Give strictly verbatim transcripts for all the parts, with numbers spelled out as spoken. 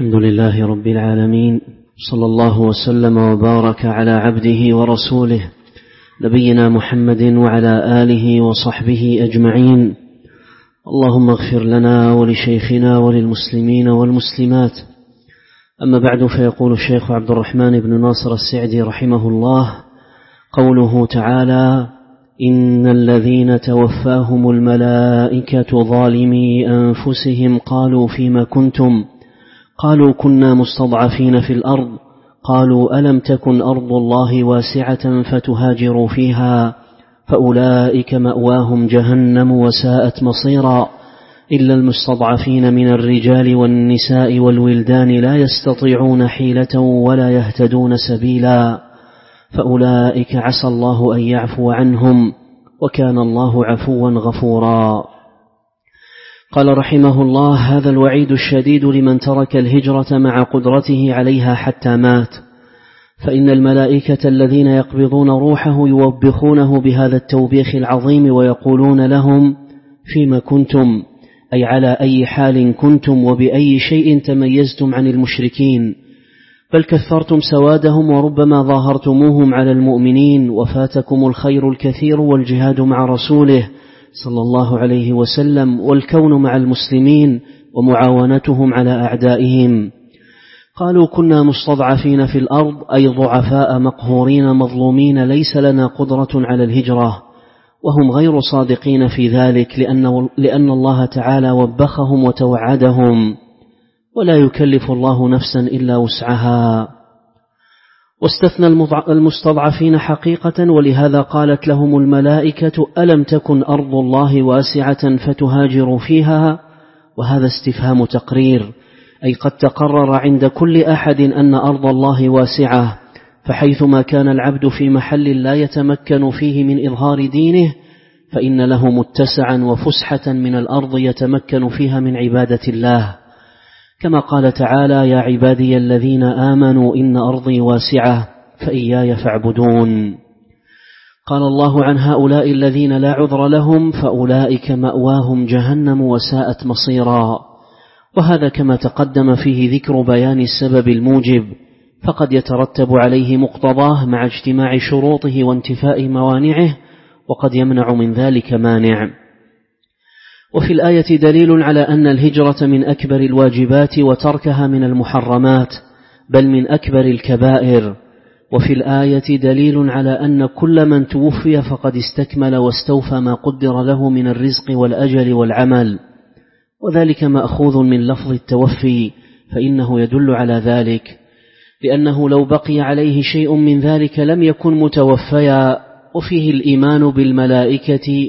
الحمد لله رب العالمين، صلى الله وسلم وبارك على عبده ورسوله نبينا محمد وعلى آله وصحبه أجمعين. اللهم اغفر لنا ولشيخنا وللمسلمين والمسلمات. أما بعد، فيقول الشيخ عبد الرحمن بن ناصر السعدي رحمه الله: قوله تعالى: إن الذين توفاهم الملائكة ظالمي أنفسهم قالوا فيما كنتم؟ قالوا كنا مستضعفين في الأرض. قالوا ألم تكن أرض الله واسعة فتهاجروا فيها فأولئك مأواهم جهنم وساءت مصيرا إلا المستضعفين من الرجال والنساء والولدان لا يستطيعون حيلة ولا يهتدون سبيلا فأولئك عسى الله أن يعفو عنهم وكان الله عفوا غفورا. قال رحمه الله: هذا الوعيد الشديد لمن ترك الهجرة مع قدرته عليها حتى مات، فإن الملائكة الذين يقبضون روحه يوبخونه بهذا التوبيخ العظيم ويقولون لهم: فيما كنتم؟ أي على أي حال كنتم وبأي شيء تميزتم عن المشركين؟ بل كثرتم سوادهم وربما ظاهرتموهم على المؤمنين، وفاتكم الخير الكثير والجهاد مع رسوله صلى الله عليه وسلم والكون مع المسلمين ومعاونتهم على أعدائهم. قالوا كنا مستضعفين في الأرض، أي ضعفاء مقهورين مظلومين ليس لنا قدرة على الهجرة، وهم غير صادقين في ذلك، لأن, لأن الله تعالى وبخهم وتوعدهم: ولا يكلف الله نفسا إلا وسعها. واستثنى المستضعفين حقيقة، ولهذا قالت لهم الملائكة: ألم تكن أرض الله واسعة فتهاجروا فيها؟ وهذا استفهام تقرير، أي قد تقرر عند كل أحد أن أرض الله واسعة، فحيثما كان العبد في محل لا يتمكن فيه من إظهار دينه فإن له متسعا وفسحة من الأرض يتمكن فيها من عبادة الله، كما قال تعالى: يا عبادي الذين آمنوا إن أرضي واسعة فإياي فاعبدون. قال الله عن هؤلاء الذين لا عذر لهم: فأولئك مأواهم جهنم وساءت مصيرا. وهذا كما تقدم فيه ذكر بيان السبب الموجب، فقد يترتب عليه مقتضاه مع اجتماع شروطه وانتفاء موانعه، وقد يمنع من ذلك مانع. وفي الآية دليل على أن الهجرة من أكبر الواجبات وتركها من المحرمات، بل من أكبر الكبائر. وفي الآية دليل على أن كل من توفي فقد استكمل واستوفى ما قدر له من الرزق والأجل والعمل، وذلك مأخوذ من لفظ التوفي، فإنه يدل على ذلك، لأنه لو بقي عليه شيء من ذلك لم يكن متوفيا. وفيه الإيمان بالملائكة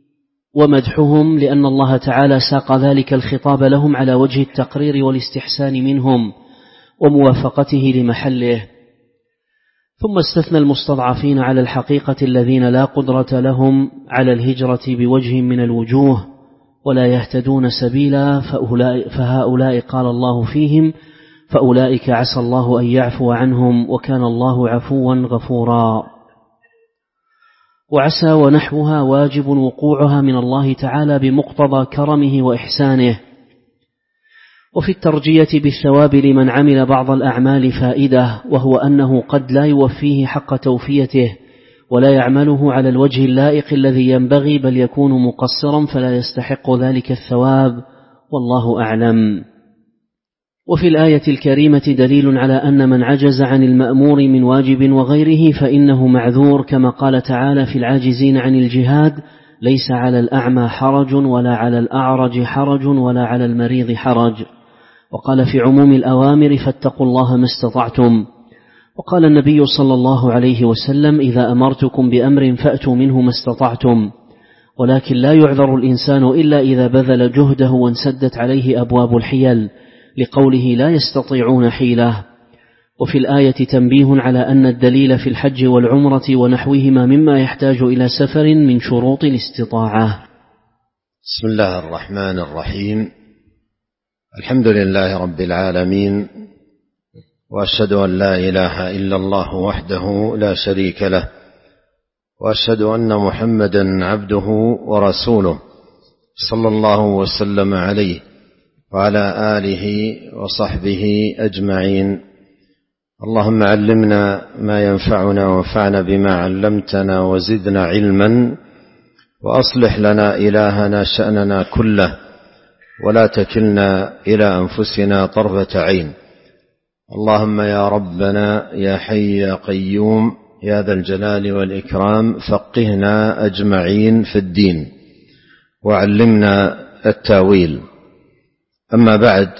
ومدحهم، لأن الله تعالى ساق ذلك الخطاب لهم على وجه التقرير والاستحسان منهم وموافقته لمحله. ثم استثنى المستضعفين على الحقيقة الذين لا قدرة لهم على الهجرة بوجه من الوجوه ولا يهتدون سبيلا، فهؤلاء قال الله فيهم: فأولئك عسى الله أن يعفو عنهم وكان الله عفوا غفورا. وعسى ونحوها واجب وقوعها من الله تعالى بمقتضى كرمه وإحسانه. وفي الترجية بالثواب لمن عمل بعض الأعمال فائدة، وهو أنه قد لا يوفيه حق توفيته ولا يعمله على الوجه اللائق الذي ينبغي، بل يكون مقصرا فلا يستحق ذلك الثواب، والله أعلم. وفي الآية الكريمة دليل على أن من عجز عن المأمور من واجب وغيره فإنه معذور، كما قال تعالى في العاجزين عن الجهاد: ليس على الأعمى حرج ولا على الأعرج حرج ولا على المريض حرج. وقال في عموم الأوامر: فاتقوا الله ما استطعتم. وقال النبي صلى الله عليه وسلم: إذا أمرتكم بأمر فأتوا منه ما استطعتم. ولكن لا يعذر الإنسان إلا إذا بذل جهده وانسدت عليه أبواب الحيل، لقوله: لا يستطيعون حيلة. وفي الآية تنبيه على أن الدليل في الحج والعمرة ونحوهما مما يحتاج إلى سفر من شروط الاستطاعة. بسم الله الرحمن الرحيم. الحمد لله رب العالمين، وأشهد أن لا إله إلا الله وحده لا شريك له، وأشهد أن محمدا عبده ورسوله صلى الله وسلم عليه وعلى آله وصحبه أجمعين. اللهم علمنا ما ينفعنا وانفعنا بما علمتنا وزدنا علما، وأصلح لنا إلهنا شأننا كله، ولا تكلنا إلى أنفسنا طرفة عين. اللهم يا ربنا يا حي يا قيوم يا ذا الجلال والإكرام، فقهنا أجمعين في الدين وعلمنا التاويل. أما بعد،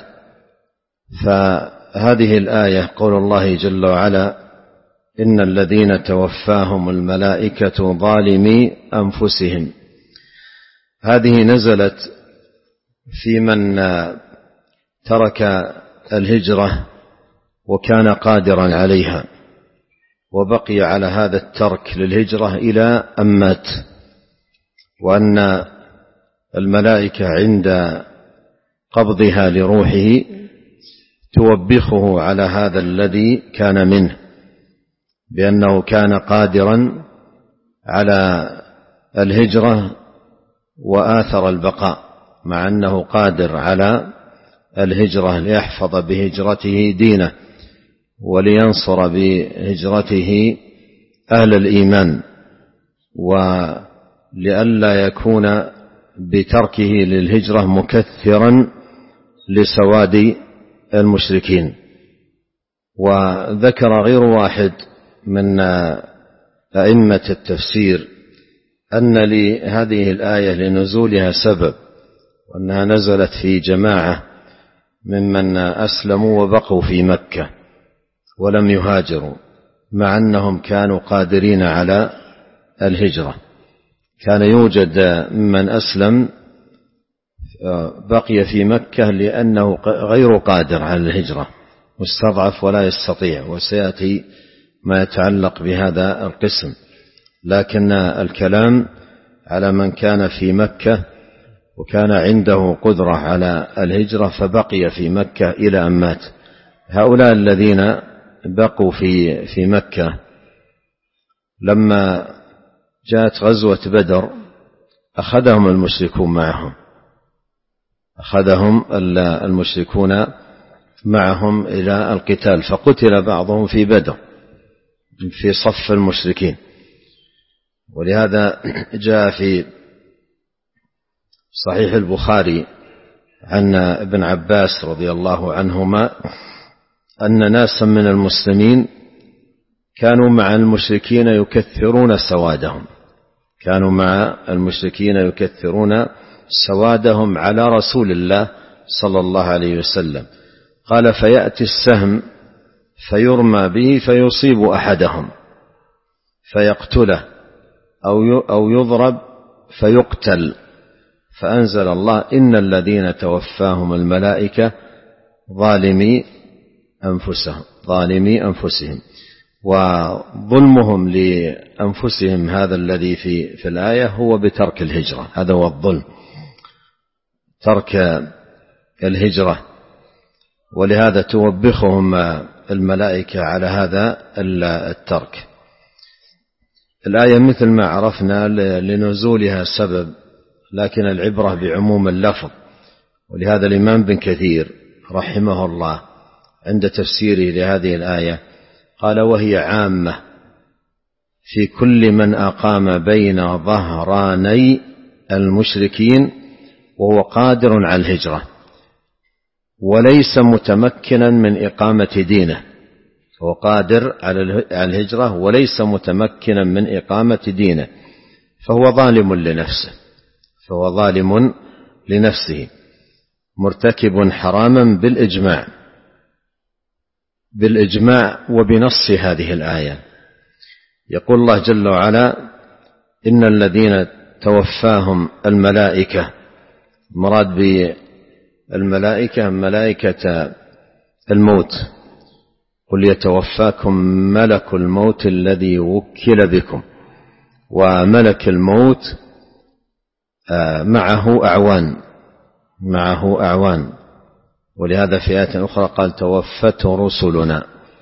فهذه الآية قول الله جل وعلا: إن الذين توفاهم الملائكة ظالمي أنفسهم. هذه نزلت في من ترك الهجرة وكان قادرا عليها، وبقي على هذا الترك للهجرة إلى أن مات، وأن الملائكة عند قبضها لروحه توبخه على هذا الذي كان منه، بأنه كان قادرا على الهجرة وآثر البقاء، مع أنه قادر على الهجرة ليحفظ بهجرته دينه ولينصر بهجرته أهل الإيمان، ولئلا يكون بتركه للهجرة مكثرا لسواد المشركين. وذكر غير واحد من أئمة التفسير أن لهذه الآية لنزولها سبب، وأنها نزلت في جماعة ممن أسلموا وبقوا في مكة ولم يهاجروا، مع أنهم كانوا قادرين على الهجرة. كان يوجد من أسلم بقي في مكة لأنه غير قادر على الهجرة، مستضعف ولا يستطيع، وسيأتي ما يتعلق بهذا القسم. لكن الكلام على من كان في مكة وكان عنده قدرة على الهجرة فبقي في مكة إلى أن مات. هؤلاء الذين بقوا في في مكة لما جاءت غزوة بدر أخذهم المشركون معهم أخذهم المشركون معهم إلى القتال، فقتل بعضهم في بدر في صف المشركين. ولهذا جاء في صحيح البخاري عن ابن عباس رضي الله عنهما أن ناسا من المسلمين كانوا مع المشركين يكثرون سوادهم كانوا مع المشركين يكثرون سوادهم على رسول الله صلى الله عليه وسلم. قال: فيأتي السهم فيرمى به فيصيب أحدهم فيقتله أو يضرب فيقتل، فأنزل الله: إن الذين توفاهم الملائكة ظالمي أنفسهم ظالمي أنفسهم. وظلمهم لأنفسهم هذا الذي في في الآية هو بترك الهجرة، هذا هو الظلم، ترك الهجرة. ولهذا توبخهم الملائكة على هذا الترك. الآية مثل ما عرفنا لنزولها سبب، لكن العبرة بعموم اللفظ. ولهذا الإمام بن كثير رحمه الله عند تفسيره لهذه الآية قال: وهي عامة في كل من أقام بين ظهراني المشركين وهو قادر على الهجرة وليس متمكنا من إقامة دينه. هو قادر على الهجرة وليس متمكنا من إقامة دينه، فهو ظالم لنفسه فهو ظالم لنفسه مرتكب حراما بالإجماع بالإجماع وبنص هذه الآية. يقول الله جل وعلا: إن الذين توفاهم الملائكة، مراد بالملائكة ملائكة الموت، قل يتوفاكم ملك الموت الذي وكل بكم. وملك الموت معه أعوان معه أعوان ولهذا في آية أخرى قال: توفته رسلنا.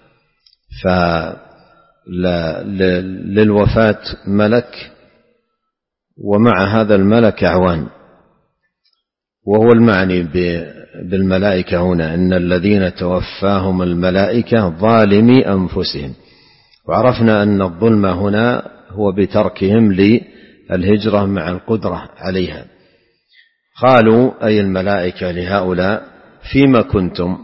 فللوفاة ملك ومع هذا الملك أعوان، وهو المعني بالملائكة هنا إن الذين توفاهم الملائكة ظالمي أنفسهم، وعرفنا أن الظلم هنا هو بتركهم للهجرة مع القدرة عليها. قالوا أي الملائكة لهؤلاء فيما كنتم؟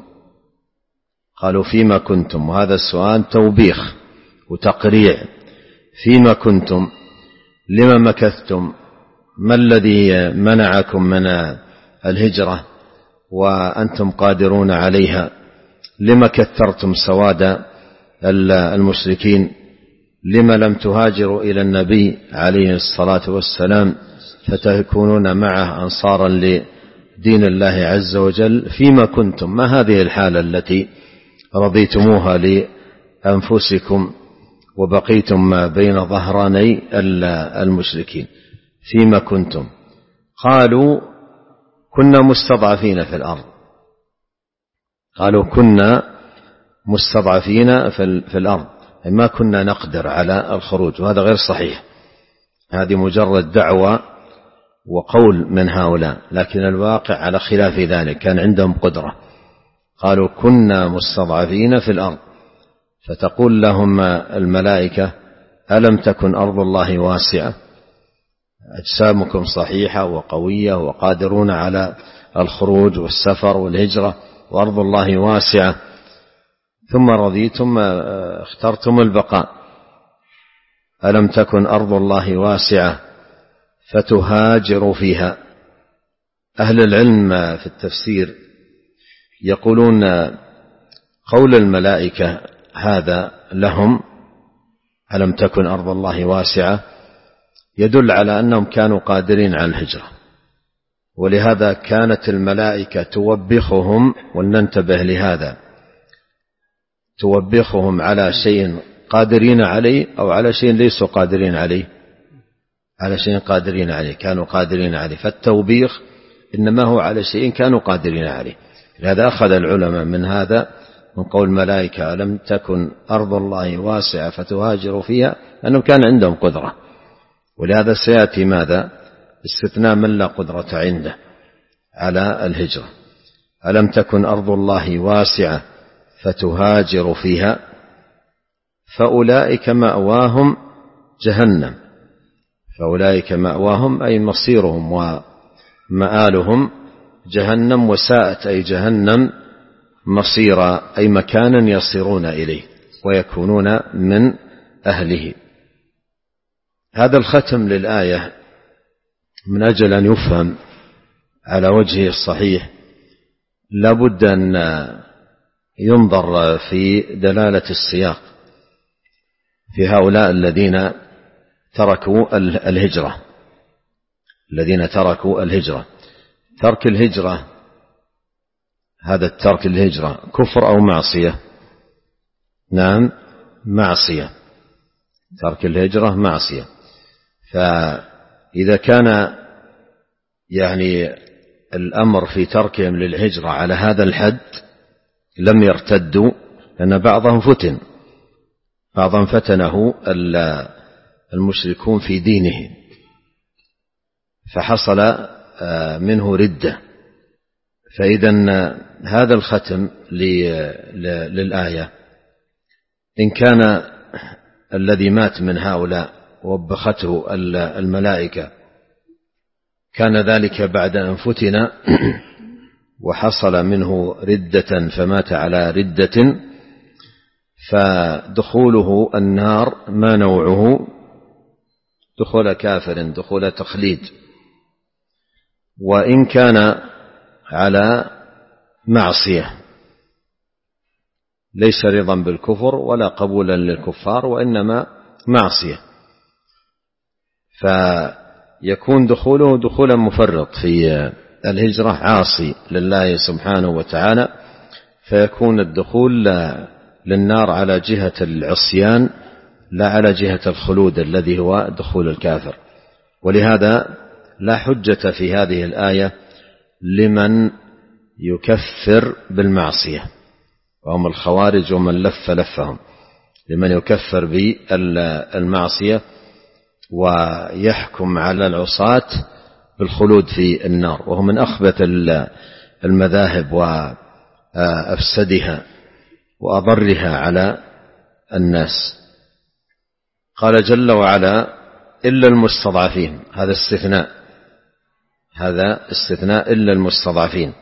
قالوا فيما كنتم، وهذا السؤال توبيخ وتقريع. فيما كنتم؟ لما مكثتم؟ ما الذي منعكم من الهجرة وأنتم قادرون عليها؟ لما كثرتم سواد المشركين؟ لما لم تهاجروا إلى النبي عليه الصلاة والسلام فتكونون معه أنصارا لدين الله عز وجل؟ فيما كنتم؟ ما هذه الحالة التي رضيتموها لأنفسكم وبقيتم ما بين ظهراني المشركين؟ فيما كنتم؟ قالوا كنا مستضعفين في الأرض. قالوا كنا مستضعفين في الأرض، ما كنا نقدر على الخروج، وهذا غير صحيح. هذه مجرد دعوة وقول من هؤلاء، لكن الواقع على خلاف ذلك، كان عندهم قدرة. قالوا كنا مستضعفين في الأرض، فتقول لهم الملائكة ألم تكن أرض الله واسعة؟ أجسامكم صحيحة وقوية وقادرون على الخروج والسفر والهجرة، وأرض الله واسعة، ثم رضيتم اخترتم البقاء. ألم تكن أرض الله واسعة فتهاجروا فيها. أهل العلم في التفسير يقولون قول الملائكة هذا لهم ألم تكن أرض الله واسعة يدل على أنهم كانوا قادرين على الهجرة، ولهذا كانت الملائكة توبخهم، ولننتبه لهذا، توبخهم على شيء قادرين عليه أو على شيء ليسوا قادرين عليه. على شيء قادرين عليه، كانوا قادرين عليه، فالتوبيخ إنما هو على شيء كانوا قادرين عليه. لهذا أخذ العلماء من هذا، من قول الملائكة ألم تكن أرض الله واسعة فتهاجروا فيها، أنهم كان عندهم قدرة. ولهذا سيأتي ماذا؟ استثناء من لا قدرة عنده على الهجرة. ألم تكن أرض الله واسعة فتهاجروا فيها فأولئك مأواهم جهنم. فأولئك مأواهم أي مصيرهم ومآلهم جهنم، وساءت أي جهنم مصيرا، أي مكانا يصيرون إليه ويكونون من أهله. هذا الختم للآية من أجل أن يفهم على وجهه الصحيح لابد أن ينظر في دلالة السياق في هؤلاء الذين تركوا الهجرة. الذين تركوا الهجرة، ترك الهجرة، هذا الترك الهجرة كفر أو معصية؟ نعم معصية. ترك الهجرة معصية. فإذا كان يعني الأمر في تركهم للهجرة على هذا الحد لم يرتدوا، لأن بعضهم فتن، بعضهم فتنه المشركون في دينه فحصل منه ردة. فإذا هذا الختم للآية إن كان الذي مات من هؤلاء وبخته الملائكة كان ذلك بعد أن فتن وحصل منه ردة فمات على ردة، فدخوله النار ما نوعه؟ دخول كافر، دخول تخليد. وإن كان على معصية ليس رضا بالكفر ولا قبولا للكفار، وإنما معصية، فيكون دخوله دخولا مفرط في الهجرة، عاصي لله سبحانه وتعالى، فيكون الدخول للنار على جهة العصيان لا على جهة الخلود الذي هو دخول الكافر. ولهذا لا حجة في هذه الآية لمن يكفر بالمعصية، وهم الخوارج ومن لف لفهم، لمن يكفر بالمعصية ويحكم على العصاة بالخلود في النار، وهم من أخبث المذاهب وأفسدها وأضرها على الناس. قال جل وعلا: إلا المستضعفين. هذا استثناء، هذا استثناء إلا المستضعفين.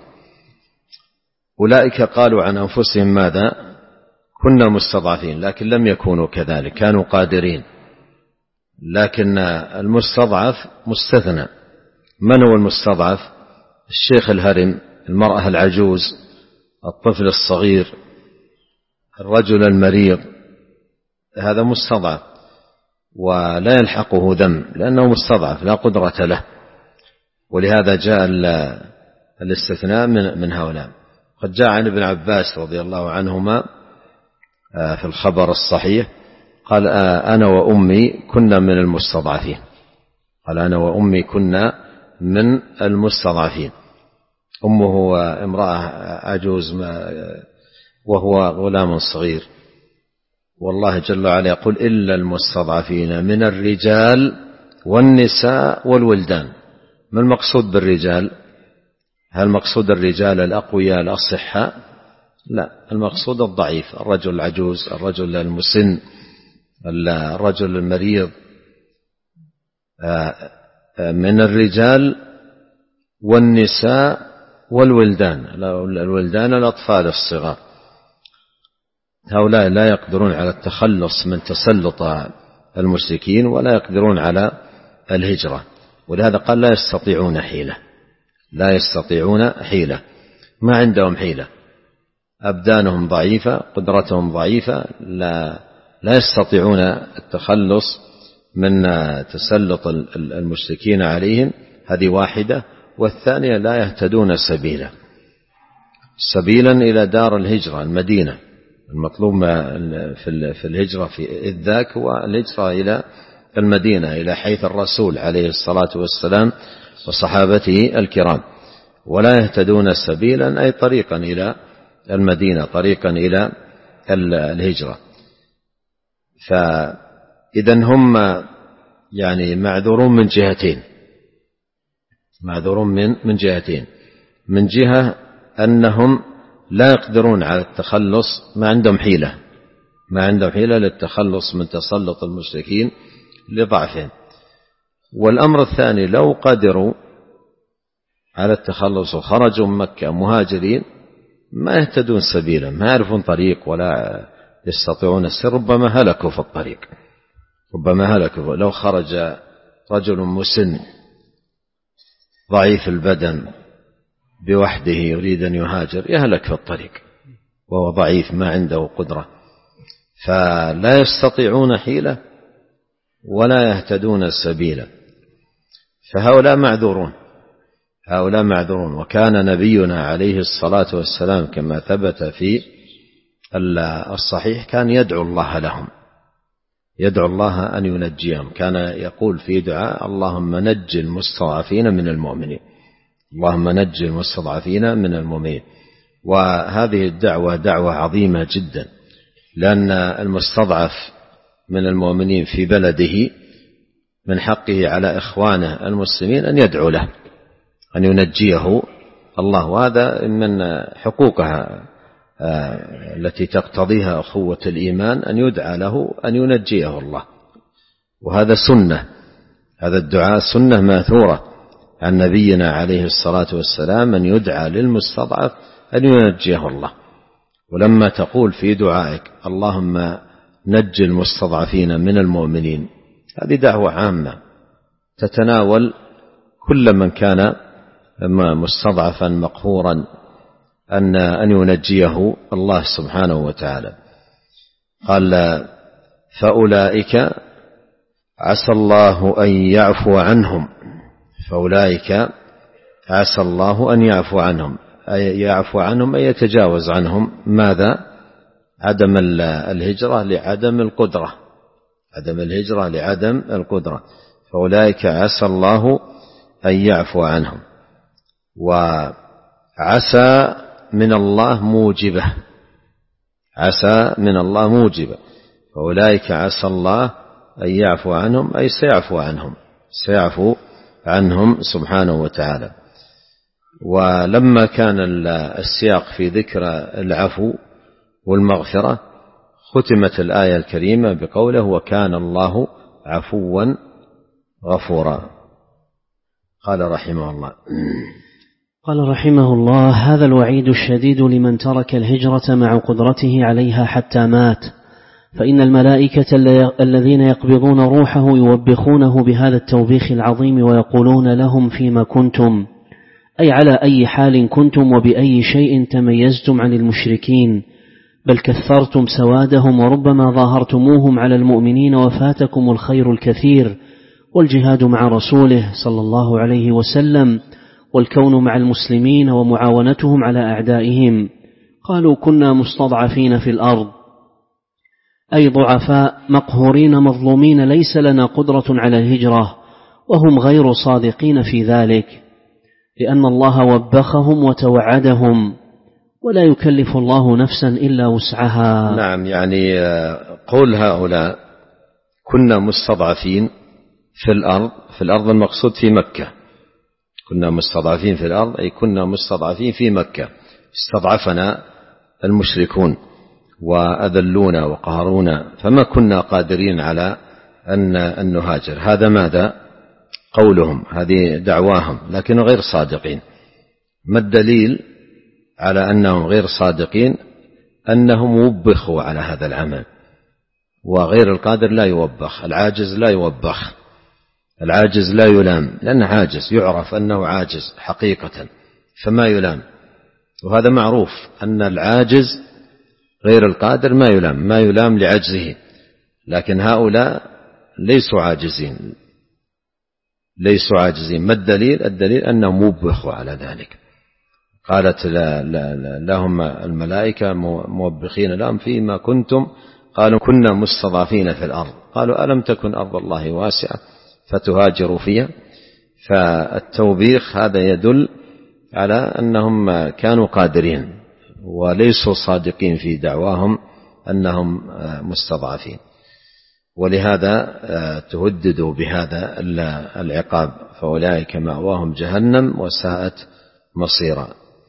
أولئك قالوا عن أنفسهم ماذا؟ كنا مستضعفين، لكن لم يكونوا كذلك، كانوا قادرين. لكن المستضعف مستثنى. من هو المستضعف؟ الشيخ الهرم، المرأة العجوز، الطفل الصغير، الرجل المريض، هذا مستضعف ولا يلحقه ذنب لأنه مستضعف لا قدرة له، ولهذا جاء الاستثناء من هؤلاء. قد جاء عن ابن عباس رضي الله عنهما في الخبر الصحيح قال: أنا وأمي كنا من المستضعفين. قال: أنا وأمي كنا من المستضعفين. أمه امرأة عجوز وهو غلام صغير. والله جل وعلا يقول: إلا المستضعفين من الرجال والنساء والولدان. ما المقصود بالرجال؟ هل المقصود الرجال الأقوياء الأصحاء؟ لا، المقصود الضعيف، الرجل العجوز، الرجل المسن، الرجل المريض. من الرجال والنساء والولدان. الولدان الأطفال الصغار، هؤلاء لا يقدرون على التخلص من تسلط المشركين ولا يقدرون على الهجرة، ولهذا قال: لا يستطيعون حيلة. لا يستطيعون حيلة، ما عندهم حيلة، أبدانهم ضعيفة، قدرتهم ضعيفة، لا, لا يستطيعون التخلص من تسلط المشركين عليهم. هذه واحدة. والثانية: لا يهتدون سبيلا سبيلا إلى دار الهجرة المدينة. المطلوب في الهجرة في إذ ذاك هو الهجرة إلى المدينة، إلى حيث الرسول عليه الصلاة والسلام وصحابته الكرام. ولا يهتدون سبيلا أي طريقا إلى المدينة، طريقا إلى الهجرة. فإذا هم يعني معذورون من جهتين، معذورون من من جهتين. من جهة أنهم لا يقدرون على التخلص، ما عندهم حيلة، ما عندهم حيلة للتخلص من تسلط المشركين لضعفهم. والأمر الثاني: لو قدروا على التخلص وخرجوا من مكة مهاجرين ما يهتدون سبيلا، ما يعرفون طريق ولا يستطيعون السير، ربما هلكوا في الطريق، ربما هلكوا. لو خرج رجل مسن ضعيف البدن بوحده يريد أن يهاجر يهلك في الطريق وهو ضعيف ما عنده قدرة. فلا يستطيعون حيلة ولا يهتدون السبيل. فهؤلاء معذورون، هؤلاء معذورون. وكان نبينا عليه الصلاة والسلام كما ثبت في الصحيح كان يدعو الله لهم، يدعو الله أن ينجيهم. كان يقول في دعاء: اللهم نج المستضعفين من المؤمنين، اللهم نج المستضعفين من المؤمنين. وهذه الدعوة دعوة عظيمة جدا، لأن المستضعف من المؤمنين في بلده من حقه على إخوانه المسلمين أن يدعو له أن ينجيه الله، وهذا من حقوقها التي تقتضيها أخوة الإيمان أن يدعى له أن ينجيه الله. وهذا سنة، هذا الدعاء سنة ماثورة عن نبينا عليه الصلاة والسلام أن يدعى للمستضعف أن ينجيه الله. ولما تقول في دعائك اللهم نج المستضعفين من المؤمنين، هذه دعوة عامة تتناول كل من كان مستضعفا مقهورا أن أن ينجيه الله سبحانه وتعالى. قال: فأولئك عسى الله أن يعفو عنهم. فأولئك عسى الله أن يعفو عنهم، أي يعفو عنهم أي يتجاوز عنهم. ماذا؟ عدم الهجرة لعدم القدرة، عدم الهجرة لعدم القدرة. فأولئك عسى الله أن يعفو عنهم. وعسى من الله موجبة، عسى من الله موجبة. فأولئك عسى الله أن يعفو عنهم أي سيعفو عنهم، سيعفو عنهم سبحانه وتعالى. ولما كان السياق في ذكر العفو والمغفرة ختمت الآية الكريمة بقوله وكان الله عفوا غفورا. قال رحمه الله قال رحمه الله هذا الوعيد الشديد لمن ترك الهجرة مع قدرته عليها حتى مات، فإن الملائكة الذين يقبضون روحه يوبخونه بهذا التوبيخ العظيم ويقولون لهم فيما كنتم، أي على أي حال كنتم وبأي شيء تميزتم عن المشركين، بل كثرتم سوادهم وربما ظاهرتموهم على المؤمنين وفاتكم الخير الكثير والجهاد مع رسوله صلى الله عليه وسلم والكون مع المسلمين ومعاونتهم على أعدائهم. قالوا كنا مستضعفين في الأرض، أي ضعفاء مقهورين مظلومين ليس لنا قدرة على الهجرة، وهم غير صادقين في ذلك، لأن الله وبخهم وتوعدهم، ولا يكلف الله نفسا إلا وسعها. نعم، يعني قول هؤلاء كنا مستضعفين في الأرض، في الأرض المقصود في مكة، كنا مستضعفين في الأرض أي كنا مستضعفين في مكة، استضعفنا المشركون وأذلونا وقهرونا فما كنا قادرين على أن نهاجر. هذا ماذا قولهم، هذه دعواهم، لكن غير صادقين. ما الدليل على أنهم غير صادقين؟ أنهم وبخوا على هذا العمل، وغير القادر لا يوبخ، العاجز لا يوبخ، العاجز لا يلام، لأنه عاجز يعرف أنه عاجز حقيقة فما يلام، وهذا معروف أن العاجز غير القادر ما يلام، ما يلام لعجزه. لكن هؤلاء ليسوا عاجزين، ليسوا عاجزين. ما الدليل؟ الدليل أنهم وبخوا على ذلك. قالت لا لا لا لهم الملائكة موبخين لهم فيما كنتم، قالوا كنا مستضعفين في الأرض، قالوا ألم تكن أرض الله واسعة فتهاجروا فيها. فالتوبيخ هذا يدل على أنهم كانوا قادرين وليسوا صادقين في دعواهم أنهم مستضعفين، ولهذا تهددوا بهذا العقاب، فأولئك مأواهم جهنم وساءت مصيرا.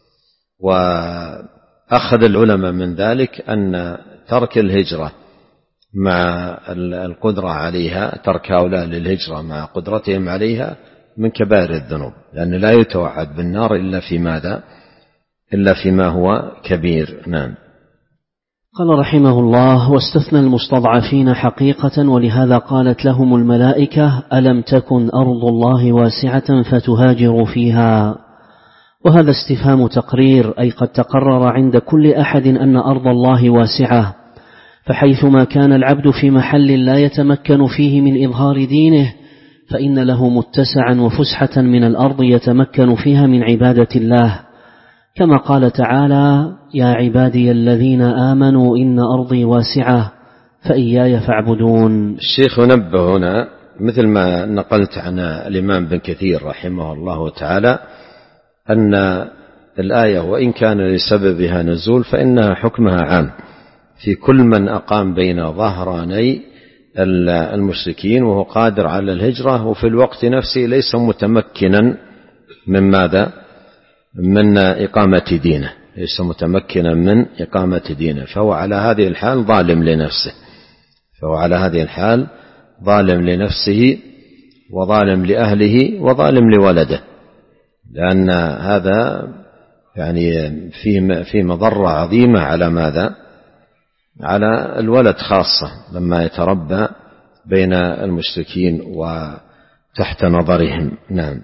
وأخذ العلماء من ذلك أن ترك الهجرة مع القدرة عليها، ترك هؤلاء للهجرة مع قدرتهم عليها من كبائر الذنوب، لأن لا يتوعد بالنار إلا في ماذا؟ إلا فيما هو كبير. نعم. قال رحمه الله واستثنى المستضعفين حقيقة، ولهذا قالت لهم الملائكة ألم تكن أرض الله واسعة فتهاجروا فيها. وهذا استفهام تقرير، أي قد تقرر عند كل أحد أن أرض الله واسعة، فحيثما كان العبد في محل لا يتمكن فيه من إظهار دينه فإن له متسعا وفسحة من الأرض يتمكن فيها من عبادة الله، كما قال تعالى يا عبادي الذين آمنوا إن أرضي واسعة فإياي فاعبدون. الشيخ ينبه هنا مثل ما نقلت عن الإمام بن كثير رحمه الله تعالى أن الآية وإن كان لسببها نزول فإنها حكمها عام في كل من أقام بين ظهراني المشركين وهو قادر على الهجرة وفي الوقت نفسه ليس متمكنا من ماذا؟ من إقامة دينه، ليس متمكنا من إقامة دينه، فهو على هذه الحال ظالم لنفسه، فهو على هذه الحال ظالم لنفسه وظالم لأهله وظالم لولده، لأن هذا يعني فيه فيه مضرة عظيمة على ماذا؟ على الولد خاصة لما يتربى بين المشركين وتحت نظرهم. نعم.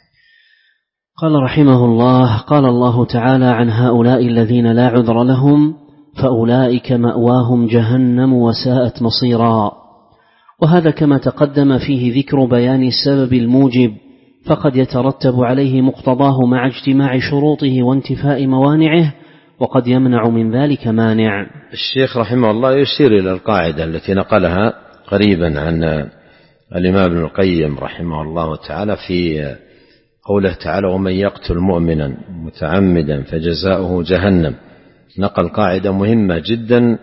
قال رحمه الله قال الله تعالى عن هؤلاء الذين لا عذر لهم فأولئك مأواهم جهنم وساءت مصيرا. وهذا كما تقدم فيه ذكر بيان السبب الموجب، فقد يترتب عليه مقتضاه مع اجتماع شروطه وانتفاء موانعه، وقد يمنع من ذلك مانع. الشيخ رحمه الله يشير إلى القاعدة التي نقلها قريبا عن الإمام ابن القيم رحمه الله تعالى في قوله تعالى ومن يقتل مؤمنا متعمدا فجزاؤه جهنم. نقل قاعدة مهمة جدا،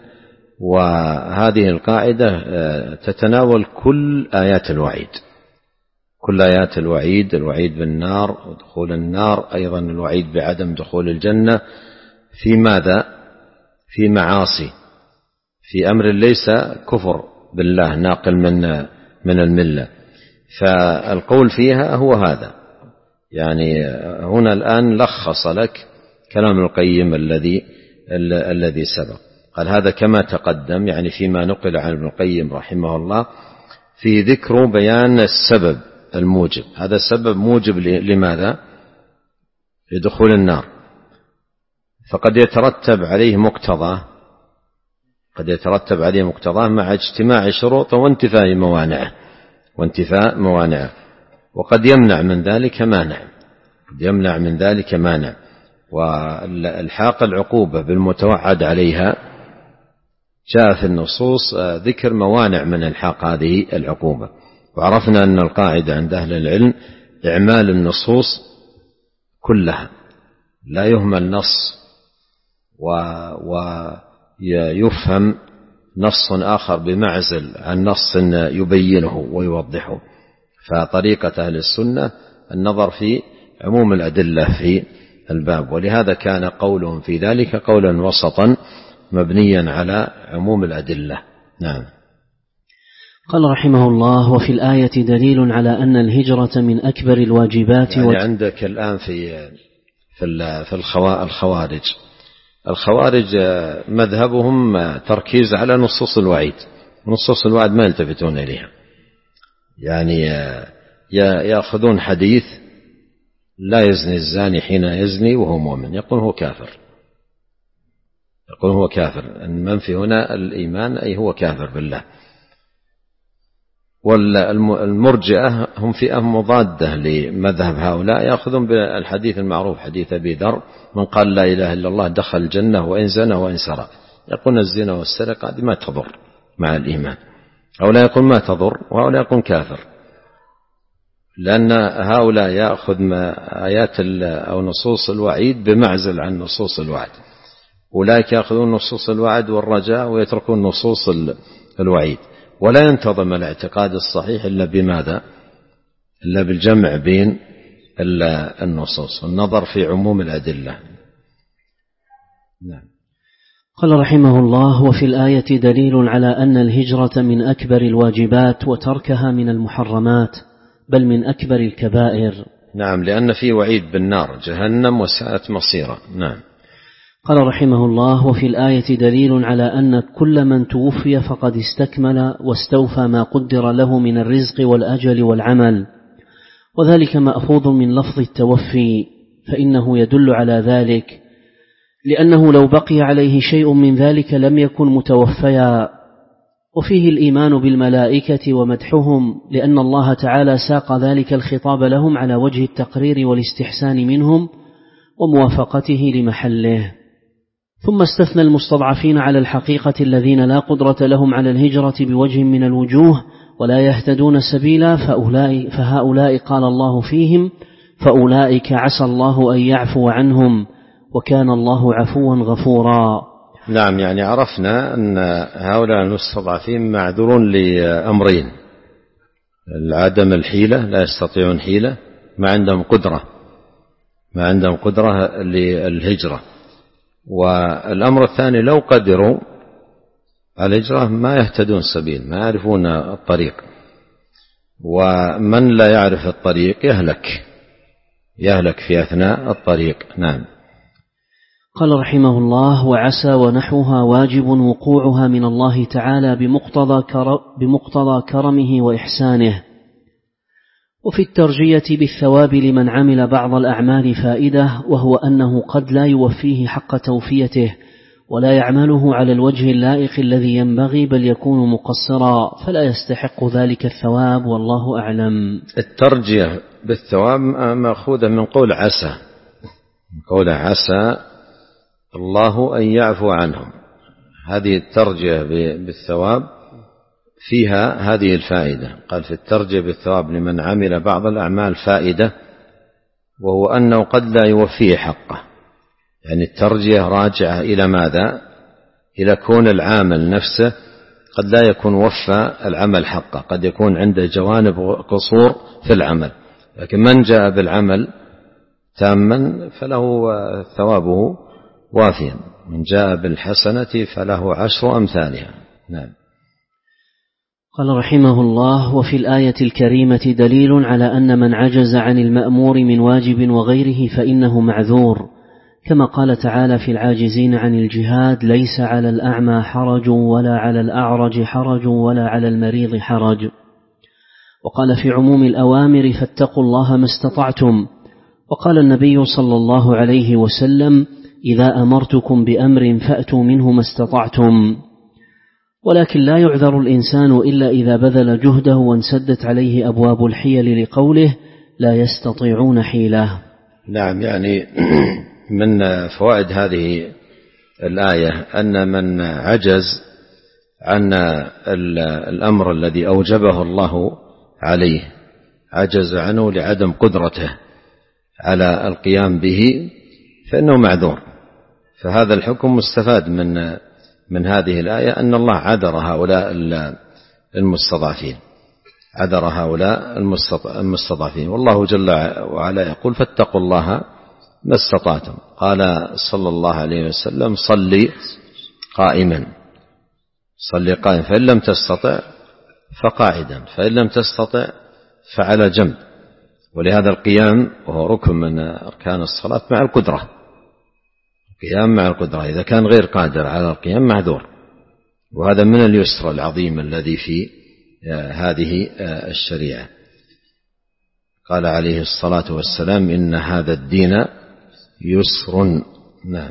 وهذه القاعدة تتناول كل آيات الوعيد، كل آيات الوعيد، الوعيد بالنار ودخول النار، أيضا الوعيد بعدم دخول الجنة، في ماذا؟ في معاصي، في أمر ليس كفر بالله ناقل من من الملة. فالقول فيها هو هذا. يعني هنا الآن لخص لك كلام ابن القيم الذي الذي سبق. قال هذا كما تقدم، يعني فيما نقل عن ابن القيم رحمه الله، في ذكر بيان السبب الموجب. هذا السبب موجب لماذا؟ لدخول النار، فقد يترتب عليه مقتضى، قد يترتب عليه مقتضاه مع اجتماع شروطه وانتفاء موانعه وانتفاء موانعه وقد يمنع من ذلك مانع، قد يمنع من ذلك مانع. والحاق العقوبة بالمتوعد عليها جاء في النصوص ذكر موانع من الحاق هذه العقوبة. وعرفنا أن القاعدة عند أهل العلم إعمال النصوص كلها، لا يهمل نص ويفهم نص آخر بمعزل عن نص يبينه ويوضحه. فطريقة أهل السنة النظر في عموم الأدلة في الباب، ولهذا كان قولهم في ذلك قولا وسطا مبنيا على عموم الأدلة. نعم. قال رحمه الله: وفي الآية دليل على أن الهجرة من أكبر الواجبات. يعني وت... عندك الآن في في في الخوارج الخوارج مذهبهم تركيز على نصوص الوعيد، نصوص الوعد ما يلتفتون إليها. يعني يأخذون حديث لا يزني الزاني حين يزني وهو مؤمن، يقول هو كافر، يقول هو كافر. المنفي هنا الإيمان، أي هو كافر بالله. والمرجئة هم فئة مضادة لمذهب هؤلاء، يأخذون بالحديث المعروف حديث أبي ذر: من قال لا إله إلا الله دخل الجنة وإن زنى وإن سرق. يقولون الزنا والسرقة هذه ما تضر مع الإيمان، هؤلاء يقول ما تضر، وهؤلاء يقول كافر، لأن هؤلاء يأخذ آيات أو نصوص الوعيد بمعزل عن نصوص الوعد، أولئك يأخذون نصوص الوعد والرجاء ويتركون نصوص الوعيد. ولا ينتظم الاعتقاد الصحيح إلا بماذا؟ إلا بالجمع بين النصوص والنظر في عموم الأدلة. نعم. قال رحمه الله: وفي الآية دليل على أن الهجرة من أكبر الواجبات وتركها من المحرمات، بل من أكبر الكبائر. نعم، لأن في وعيد بالنار جهنم وساءت مصيرا. نعم. قال رحمه الله: وفي الآية دليل على أن كل من توفي فقد استكمل واستوفى ما قدر له من الرزق والأجل والعمل، وذلك مأخوذ من لفظ التوفي، فإنه يدل على ذلك، لأنه لو بقي عليه شيء من ذلك لم يكن متوفيا. وفيه الإيمان بالملائكة ومدحهم، لأن الله تعالى ساق ذلك الخطاب لهم على وجه التقرير والاستحسان منهم وموافقته لمحله. ثم استثنى المستضعفين على الحقيقة الذين لا قدرة لهم على الهجرة بوجه من الوجوه ولا يهتدون سبيلا، فأولئك فهؤلاء قال الله فيهم: فأولئك عسى الله أن يعفو عنهم وكان الله عفوا غفورا. نعم، يعني عرفنا أن هؤلاء المستضعفين معذورون لأمرين: العدم الحيلة، لا يستطيعون حيلة، ما عندهم قدرة ما عندهم قدرة للهجرة. والأمر الثاني لو قدروا على الهجرة ما يهتدون السبيل، ما يعرفون الطريق، ومن لا يعرف الطريق يهلك يهلك في أثناء الطريق. نعم. قال رحمه الله: وعسى ونحوها واجب وقوعها من الله تعالى بمقتضى, كر... بمقتضى كرمه وإحسانه. وفي الترجية بالثواب لمن عمل بعض الأعمال فائدة، وهو أنه قد لا يوفيه حق توفيته ولا يعمله على الوجه اللائق الذي ينبغي، بل يكون مقصرا فلا يستحق ذلك الثواب، والله أعلم. الترجية بالثواب مأخوذة من قول عسى، قول عسى الله أن يعفو عنهم. هذه الترجية بالثواب فيها هذه الفائدة. قال في الترجية بالثواب لمن عمل بعض الأعمال فائدة، وهو أنه قد لا يوفيه حقه. يعني الترجية راجعة إلى ماذا؟ إلى كون العامل نفسه قد لا يكون وفى العمل حقه، قد يكون عنده جوانب قصور في العمل، لكن من جاء بالعمل تاما فله ثوابه وافيا، من جاء بالحسنة فله عشر أمثالها. نعم. قال رحمه الله: وفي الآية الكريمة دليل على أن من عجز عن المأمور من واجب وغيره فإنه معذور، كما قال تعالى في العاجزين عن الجهاد: ليس على الأعمى حرج ولا على الأعرج حرج ولا على المريض حرج. وقال في عموم الأوامر: فاتقوا الله ما استطعتم. وقال النبي صلى الله عليه وسلم: إذا أمرتكم بأمر فأتوا منه ما استطعتم. ولكن لا يعذر الإنسان إلا إذا بذل جهده وانسدت عليه أبواب الحيل، لقوله: لا يستطيعون حيلة. نعم، يعني من فوائد هذه الآية أن من عجز عن الأمر الذي أوجبه الله عليه، عجز عنه لعدم قدرته على القيام به، فإنه معذور. فهذا الحكم مستفاد من من هذه الآية أن الله عذر هؤلاء المستضعفين، عذر هؤلاء المستضعفين. والله جل وعلا يقول: فاتقوا الله ما استطعتم. قال صلى الله عليه وسلم: صلي قائما، صلي قائما، فإن لم تستطع فقاعدا، فإن لم تستطع فعلى جنب. ولهذا القيام وهو ركن من أركان الصلاة مع القدرة، قيام مع القدرة، إذا كان غير قادر على القيام معذور. وهذا من اليسر العظيم الذي في هذه الشريعة. قال عليه الصلاة والسلام: إن هذا الدين يسر. نعم.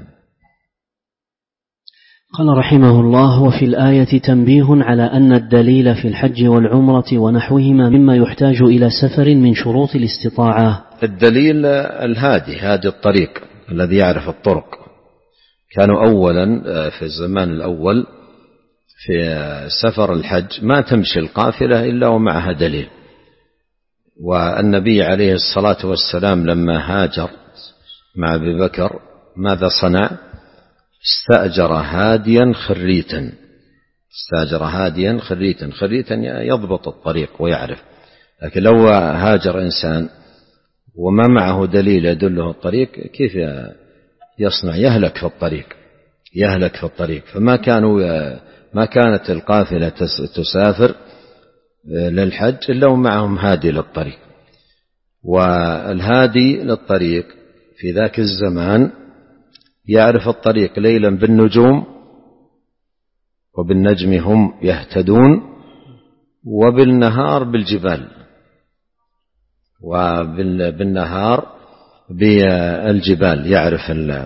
قال رحمه الله: وفي الآية تنبيه على أن الدليل في الحج والعمرة ونحوهما مما يحتاج إلى سفر من شروط الاستطاعة. الدليل الهادي، هادي الطريق الذي يعرف الطرق. كانوا أولا في الزمان الأول في سفر الحج ما تمشي القافلة إلا ومعها دليل. والنبي عليه الصلاة والسلام لما هاجر مع أبي بكر ماذا صنع؟ استأجر هاديا خريتا، استأجر هاديا خريتا، خريتا يضبط الطريق ويعرف. لكن لو هاجر إنسان وما معه دليل يدله الطريق كيف يصنع؟ يهلك في الطريق، يهلك في الطريق. فما كانوا ما كانت القافلة تسافر للحج إلا ومعهم هادي للطريق. والهادي للطريق في ذاك الزمان يعرف الطريق ليلا بالنجوم، وبالنجم هم يهتدون، وبالنهار بالجبال، وبالنهار بالجبال يعرف الله.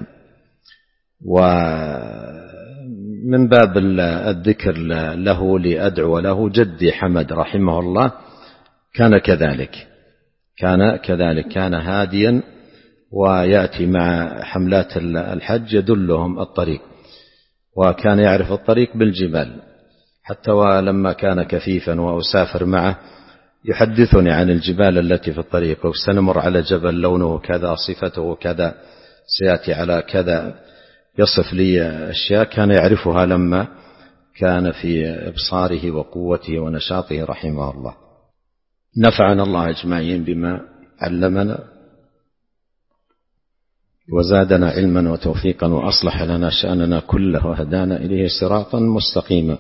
ومن باب الذكر له لأدعو له جدي حمد رحمه الله كان كذلك، كان كذلك كان هاديا، ويأتي مع حملات الحج يدلهم الطريق، وكان يعرف الطريق بالجبال. حتى ولما كان كفيفا وأسافر معه يحدثني عن الجبال التي في الطريق، وسنمر على جبل لونه كذا، صفته كذا، سيأتي على كذا، يصف لي أشياء كان يعرفها لما كان في إبصاره وقوته ونشاطه رحمه الله. نفعنا الله أجمعين بما علمنا، وزادنا علما وتوفيقا، وأصلح لنا شأننا كله، وهدانا إليه صراطا مستقيما.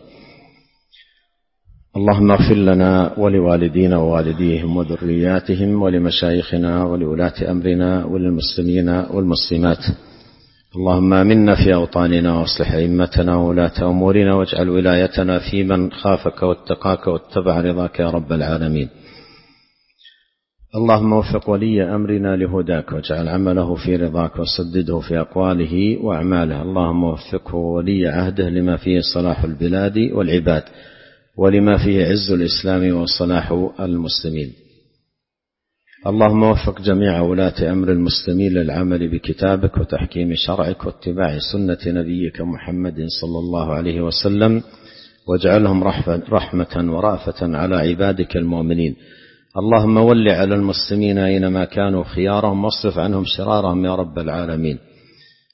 اللهم اغفر لنا ولوالدينا ووالديهم وذرياتهم ولمشايخنا ولولاة أمرنا وللمسلمين والمسلمات. اللهم آمنا في أوطاننا واصلح أئمتنا وولاة أمورنا، واجعل ولايتنا في من خافك واتقاك واتبع رضاك يا رب العالمين. اللهم وفق ولي أمرنا لهداك، واجعل عمله في رضاك، وسدده في أقواله وأعماله. اللهم وفقه ولي عهده لما فيه صلاح البلاد والعباد، ولما فيه عز الإسلام وصلاح المسلمين. اللهم وفق جميع ولاة أمر المسلمين للعمل بكتابك وتحكيم شرعك واتباع سنة نبيك محمد صلى الله عليه وسلم، واجعلهم رحمة ورأفة على عبادك المؤمنين. اللهم ول على المسلمين أينما كانوا خيارهم، واصرف عنهم شرارهم يا رب العالمين.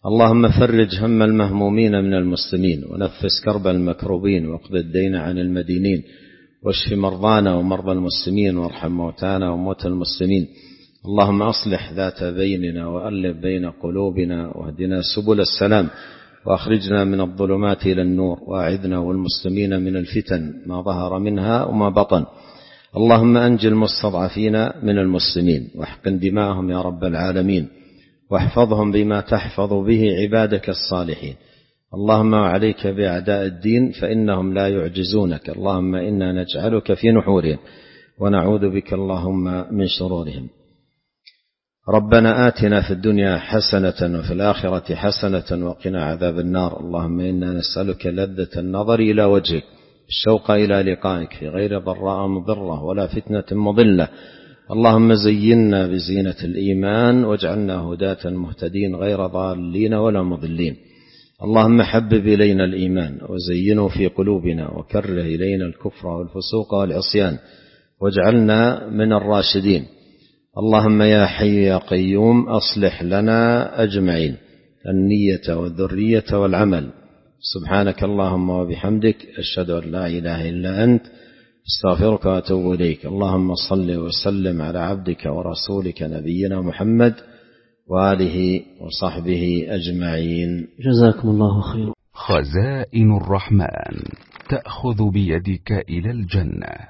اللهم فرج هم المهمومين من المسلمين، ونفس كرب المكروبين، واقض الدين عن المدينين، واشف مرضانا ومرضى المسلمين، وارحم موتانا وموتى المسلمين. اللهم أصلح ذات بيننا، وألف بين قلوبنا، واهدنا سبل السلام، وأخرجنا من الظلمات إلى النور، وأعذنا والمسلمين من الفتن ما ظهر منها وما بطن. اللهم أنجِ المستضعفين من المسلمين، واحقن دماءهم يا رب العالمين، واحفظهم بما تحفظ به عبادك الصالحين. اللهم وعليك بأعداء الدين فإنهم لا يعجزونك. اللهم إنا نجعلك في نحورهم، ونعوذ بك اللهم من شرورهم. ربنا آتنا في الدنيا حسنة وفي الآخرة حسنة وقنا عذاب النار. اللهم إنا نسألك لذة النظر إلى وجهك، الشوق إلى لقائك في غير ضراء مضرة ولا فتنة مضلة. اللهم زينا بزينة الإيمان، واجعلنا هداة مهتدين غير ضالين ولا مضلين. اللهم حبب إلينا الإيمان وزينه في قلوبنا، وكره إلينا الكفر والفسوق والعصيان، واجعلنا من الراشدين. اللهم يا حي يا قيوم أصلح لنا أجمعين النية والذرية والعمل. سبحانك اللهم وبحمدك، أشهد أن لا إله إلا أنت، استغفرك وأتوب إليك. اللهم صل وسلم على عبدك ورسولك نبينا محمد وآله وصحبه أجمعين. جزاكم الله خيرا. خزائن الرحمن تأخذ بيدك إلى الجنة.